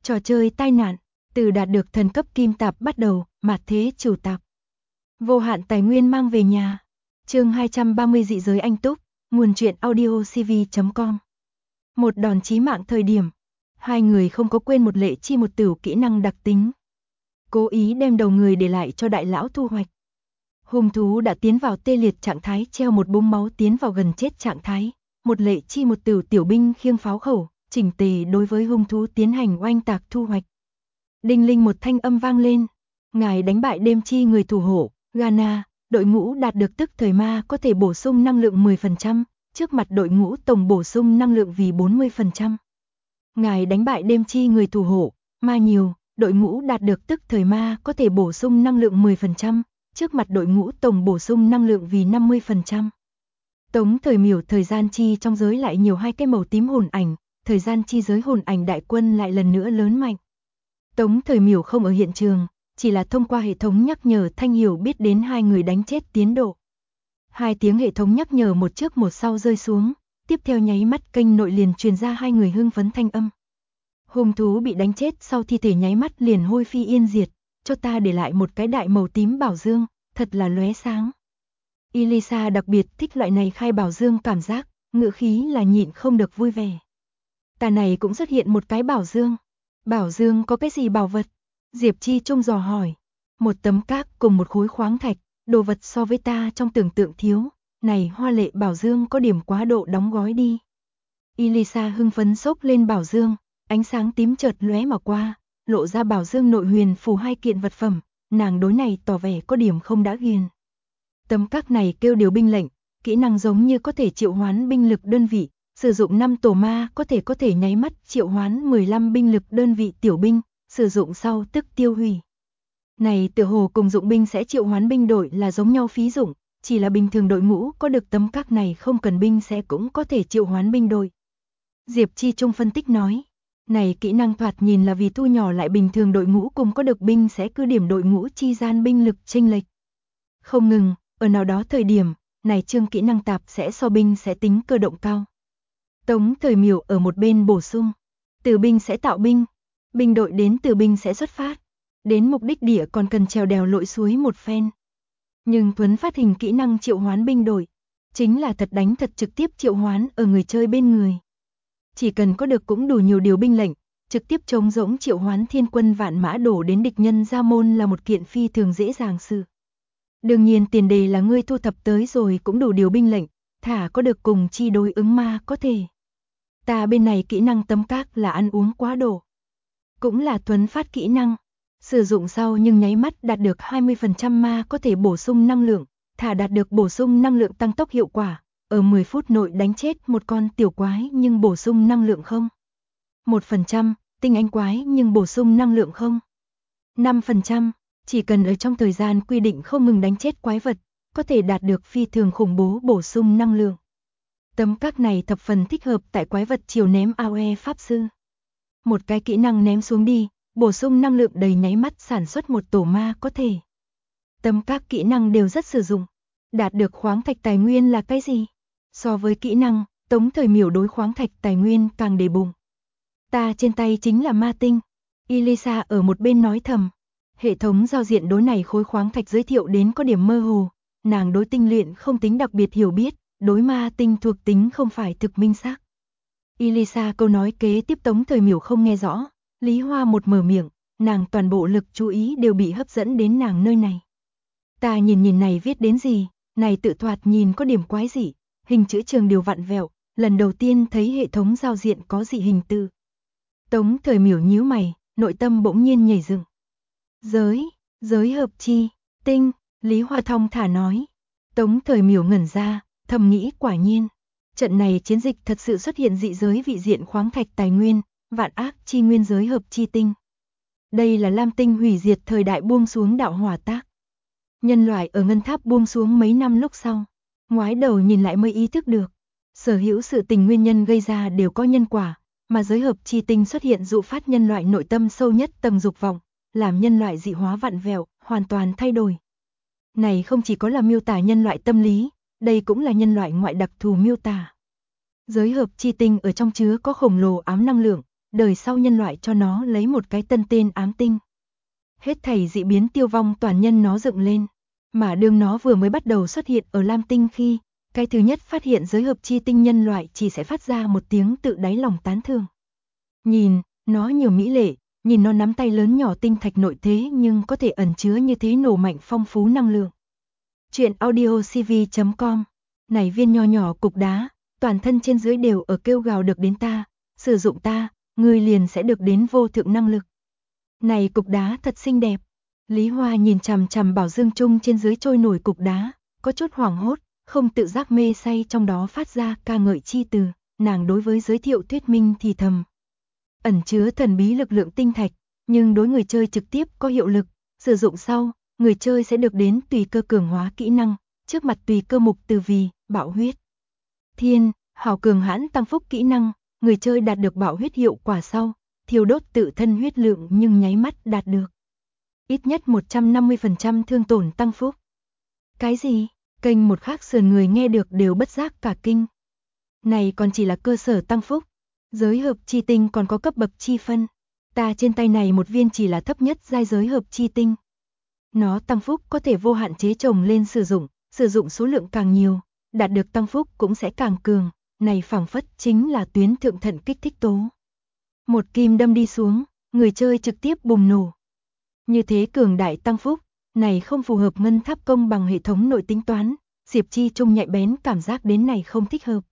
Trò chơi tai nạn, từ đạt được thần cấp kim tạp bắt đầu, mạt thế chủ tạp. Vô hạn tài nguyên mang về nhà. Chương 230 dị giới anh túc, nguồn truyện audio cv.com. Một đòn chí mạng thời điểm, hai người không có quên một lệ chi một tửu kỹ năng đặc tính. Cố ý đem đầu người để lại cho đại lão thu hoạch. Hung thú đã tiến vào tê liệt trạng thái, treo một búng máu tiến vào gần chết trạng thái. Một lệ chi một tửu tiểu binh khiêng pháo khẩu, chỉnh tề đối với hung thú tiến hành oanh tạc thu hoạch. Đinh linh một thanh âm vang lên. Ngài đánh bại đêm chi người thủ hộ, Ghana, đội ngũ đạt được tức thời ma có thể bổ sung năng lượng 10%, trước mặt đội ngũ tổng bổ sung năng lượng vì 40%. Ngài đánh bại đêm chi người thủ hộ, ma nhiều, đội ngũ đạt được tức thời ma có thể bổ sung năng lượng 10%, trước mặt đội ngũ tổng bổ sung năng lượng vì 50%. Tống thời miểu thời gian chi trong giới lại nhiều hai cái màu tím hồn ảnh, thời gian chi giới hồn ảnh đại quân lại lần nữa lớn mạnh. Tống thời miểu không ở hiện trường, chỉ là thông qua hệ thống nhắc nhở Thanh Hiểu biết đến hai người đánh chết tiến độ. Hai tiếng hệ thống nhắc nhở một trước một sau rơi xuống, tiếp theo nháy mắt kênh nội liền truyền ra hai người hưng phấn thanh âm. Hung thú bị đánh chết sau thi thể nháy mắt liền hôi phi yên diệt, cho ta để lại một cái đại màu tím bảo dương, thật là lóe sáng. Elisa đặc biệt thích loại này khai bảo dương cảm giác, ngữ khí là nhịn không được vui vẻ. Ta này cũng xuất hiện một cái bảo dương. Bảo dương có cái gì bảo vật? Diệp Chi Trung dò hỏi. Một tấm cát cùng một khối khoáng thạch, đồ vật so với ta trong tưởng tượng thiếu. Này hoa lệ bảo dương có điểm quá độ đóng gói đi. Elisa hưng phấn xốc lên bảo dương, ánh sáng tím chợt lóe mà qua, lộ ra bảo dương nội huyền phù hai kiện vật phẩm, nàng đối này tỏ vẻ có điểm không đã ghiền. Tấm cát này kêu điều binh lệnh, kỹ năng giống như có thể triệu hoán binh lực đơn vị, sử dụng 5 tổ ma có thể nháy mắt triệu hoán 15 binh lực đơn vị tiểu binh, sử dụng sau tức tiêu hủy. Này tựa hồ cùng dụng binh sẽ triệu hoán binh đội là giống nhau phí dụng, chỉ là bình thường đội ngũ có được tấm cát này không cần binh sẽ cũng có thể triệu hoán binh đội. Diệp Chi Trung phân tích nói, này kỹ năng thoạt nhìn là vì thu nhỏ lại bình thường đội ngũ cùng có được binh sẽ cứ điểm đội ngũ chi gian binh lực chênh lệch. Không ngừng, ở nào đó thời điểm, này chương kỹ năng tạp sẽ so binh sẽ tính cơ động cao. Tống thời miểu ở một bên bổ sung, từ binh sẽ tạo binh, binh đội đến từ binh sẽ xuất phát, đến mục đích địa còn cần trèo đèo lội suối một phen. Nhưng thuấn phát hình kỹ năng triệu hoán binh đội, chính là thật đánh thật trực tiếp triệu hoán ở người chơi bên người. Chỉ cần có được cũng đủ nhiều điều binh lệnh, trực tiếp trống rỗng triệu hoán thiên quân vạn mã đổ đến địch nhân ra môn là một kiện phi thường dễ dàng sự. Đương nhiên tiền đề là ngươi thu thập tới rồi cũng đủ điều binh lệnh, thả có được cùng chi đối ứng ma có thể. Ta bên này kỹ năng tấm cát là ăn uống quá độ. Cũng là thuấn phát kỹ năng. Sử dụng sau nhưng nháy mắt đạt được 20% ma có thể bổ sung năng lượng, thả đạt được bổ sung năng lượng tăng tốc hiệu quả. Ở 10 phút nội đánh chết một con tiểu quái nhưng bổ sung năng lượng không. 1%, tinh anh quái nhưng bổ sung năng lượng không. 5%, chỉ cần ở trong thời gian quy định không ngừng đánh chết quái vật, có thể đạt được phi thường khủng bố bổ sung năng lượng. Tấm cát này thập phần thích hợp tại quái vật chiều ném AOE pháp sư. Một cái kỹ năng ném xuống đi, bổ sung năng lượng đầy nháy mắt sản xuất một tổ ma có thể. Tấm cát kỹ năng đều rất sử dụng. Đạt được khoáng thạch tài nguyên là cái gì? So với kỹ năng, Tống thời miểu đối khoáng thạch tài nguyên càng đề bụng. Ta trên tay chính là ma tinh. Elisa ở một bên nói thầm. Hệ thống giao diện đối này khối khoáng thạch giới thiệu đến có điểm mơ hồ. Nàng đối tinh luyện không tính đặc biệt hiểu biết, đối ma tinh thuộc tính không phải thực minh xác. Elisa câu nói kế tiếp Tống thời miểu không nghe rõ. Lý Hoa một mở miệng, nàng toàn bộ lực chú ý đều bị hấp dẫn đến nàng nơi này. Ta nhìn này viết đến gì, này tự thoạt nhìn có điểm quái dị, hình chữ trường điều vặn vẹo, lần đầu tiên thấy hệ thống giao diện có dị hình từ. Tống thời miểu nhíu mày, nội tâm bỗng nhiên nhảy dựng. Giới hợp chi, tinh, Lý Hoa thong thả nói. Tống thời miểu ngẩn ra, thầm nghĩ quả nhiên. Trận này chiến dịch thật sự xuất hiện dị giới vị diện khoáng thạch tài nguyên, vạn ác chi nguyên giới hợp chi tinh. Đây là Lam Tinh hủy diệt thời đại buông xuống đạo hỏa tác. Nhân loại ở ngân tháp buông xuống mấy năm lúc sau, ngoái đầu nhìn lại mới ý thức được. Sở hữu sự tình nguyên nhân gây ra đều có nhân quả, mà giới hợp chi tinh xuất hiện dụ phát nhân loại nội tâm sâu nhất tầng dục vọng, làm nhân loại dị hóa vặn vẹo, hoàn toàn thay đổi. Này không chỉ có là miêu tả nhân loại tâm lý, đây cũng là nhân loại ngoại đặc thù miêu tả. Giới hợp chi tinh ở trong chứa có khổng lồ ám năng lượng, đời sau nhân loại cho nó lấy một cái tân tên ám tinh. Hết thảy dị biến tiêu vong toàn nhân nó dựng lên, mà đương nó vừa mới bắt đầu xuất hiện ở Lam Tinh khi, cái thứ nhất phát hiện giới hợp chi tinh nhân loại chỉ sẽ phát ra một tiếng tự đáy lòng tán thưởng. Nhìn, nó nhiều mỹ lệ, nhìn nó nắm tay lớn nhỏ tinh thạch nội thế nhưng có thể ẩn chứa như thế nổ mạnh phong phú năng lượng. Chuyện audio cv.com. Này viên nho nhỏ cục đá, toàn thân trên dưới đều ở kêu gào được đến ta, sử dụng ta, ngươi liền sẽ được đến vô thượng năng lực. Này cục đá thật xinh đẹp. Lý Hoa nhìn chằm chằm bảo dương chung trên dưới trôi nổi cục đá, có chút hoảng hốt, không tự giác mê say trong đó phát ra ca ngợi chi từ, nàng đối với giới thiệu thuyết minh thì thầm. Ẩn chứa thần bí lực lượng tinh thạch, nhưng đối người chơi trực tiếp có hiệu lực, sử dụng sau, người chơi sẽ được đến tùy cơ cường hóa kỹ năng, trước mặt tùy cơ mục từ vì, bạo huyết. Thiên, hào cường hãn tăng phúc kỹ năng, người chơi đạt được bạo huyết hiệu quả sau, thiêu đốt tự thân huyết lượng nhưng nháy mắt đạt được. Ít nhất 150% thương tổn tăng phúc. Cái gì? Kênh một khác sườn người nghe được đều bất giác cả kinh. Này còn chỉ là cơ sở tăng phúc. Giới hợp chi tinh còn có cấp bậc chi phân. Ta trên tay này một viên chỉ là thấp nhất giai giới hợp chi tinh. Nó tăng phúc có thể vô hạn chế chồng lên sử dụng số lượng càng nhiều, đạt được tăng phúc cũng sẽ càng cường, này phảng phất chính là tuyến thượng thận kích thích tố. Một kim đâm đi xuống, người chơi trực tiếp bùng nổ. Như thế cường đại tăng phúc, này không phù hợp ngân tháp công bằng hệ thống nội tính toán, Diệp Chi Trung nhạy bén cảm giác đến này không thích hợp.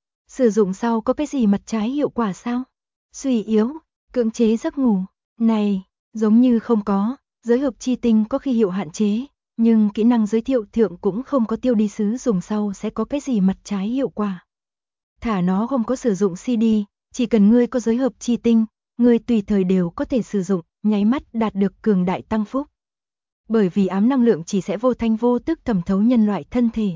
Sử dụng sau có cái gì mặt trái hiệu quả sao? Suy yếu, cưỡng chế giấc ngủ, này, giống như không có, giới hợp chi tinh có khi hiệu hạn chế, nhưng kỹ năng giới thiệu thượng cũng không có tiêu đi sứ dùng sau sẽ có cái gì mặt trái hiệu quả. Thả nó không có sử dụng CD, chỉ cần ngươi có giới hợp chi tinh, ngươi tùy thời đều có thể sử dụng, nháy mắt đạt được cường đại tăng phúc. Bởi vì ám năng lượng chỉ sẽ vô thanh vô tức thẩm thấu nhân loại thân thể.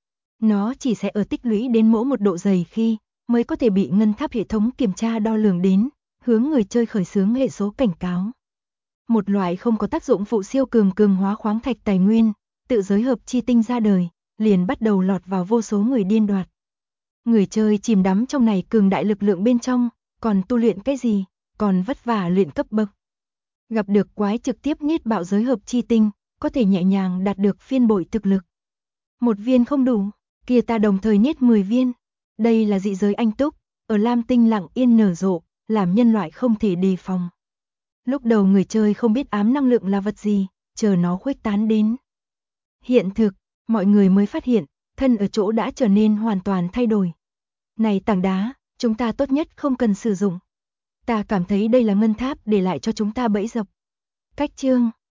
Nó chỉ sẽ ở tích lũy đến mỗi một độ dày khi mới có thể bị ngân tháp hệ thống kiểm tra đo lường đến, hướng người chơi khởi xướng hệ số cảnh cáo. Một loại không có tác dụng phụ siêu cường hóa khoáng thạch tài nguyên, tự giới hợp chi tinh ra đời, liền bắt đầu lọt vào vô số người điên đoạt. Người chơi chìm đắm trong này cường đại lực lượng bên trong, còn tu luyện cái gì, còn vất vả luyện cấp bậc. Gặp được quái trực tiếp niết bạo giới hợp chi tinh, có thể nhẹ nhàng đạt được phiên bội thực lực. Một viên không đủ, kia ta đồng thời niết 10 viên. Đây là dị giới anh túc, ở Lam Tinh lặng yên nở rộ, làm nhân loại không thể đề phòng. Lúc đầu người chơi không biết ám năng lượng là vật gì, chờ nó khuếch tán đến. Hiện thực, mọi người mới phát hiện, thân ở chỗ đã trở nên hoàn toàn thay đổi. Này tảng đá, chúng ta tốt nhất không cần sử dụng. Ta cảm thấy đây là ngân tháp để lại cho chúng ta bẫy dập. Cách chương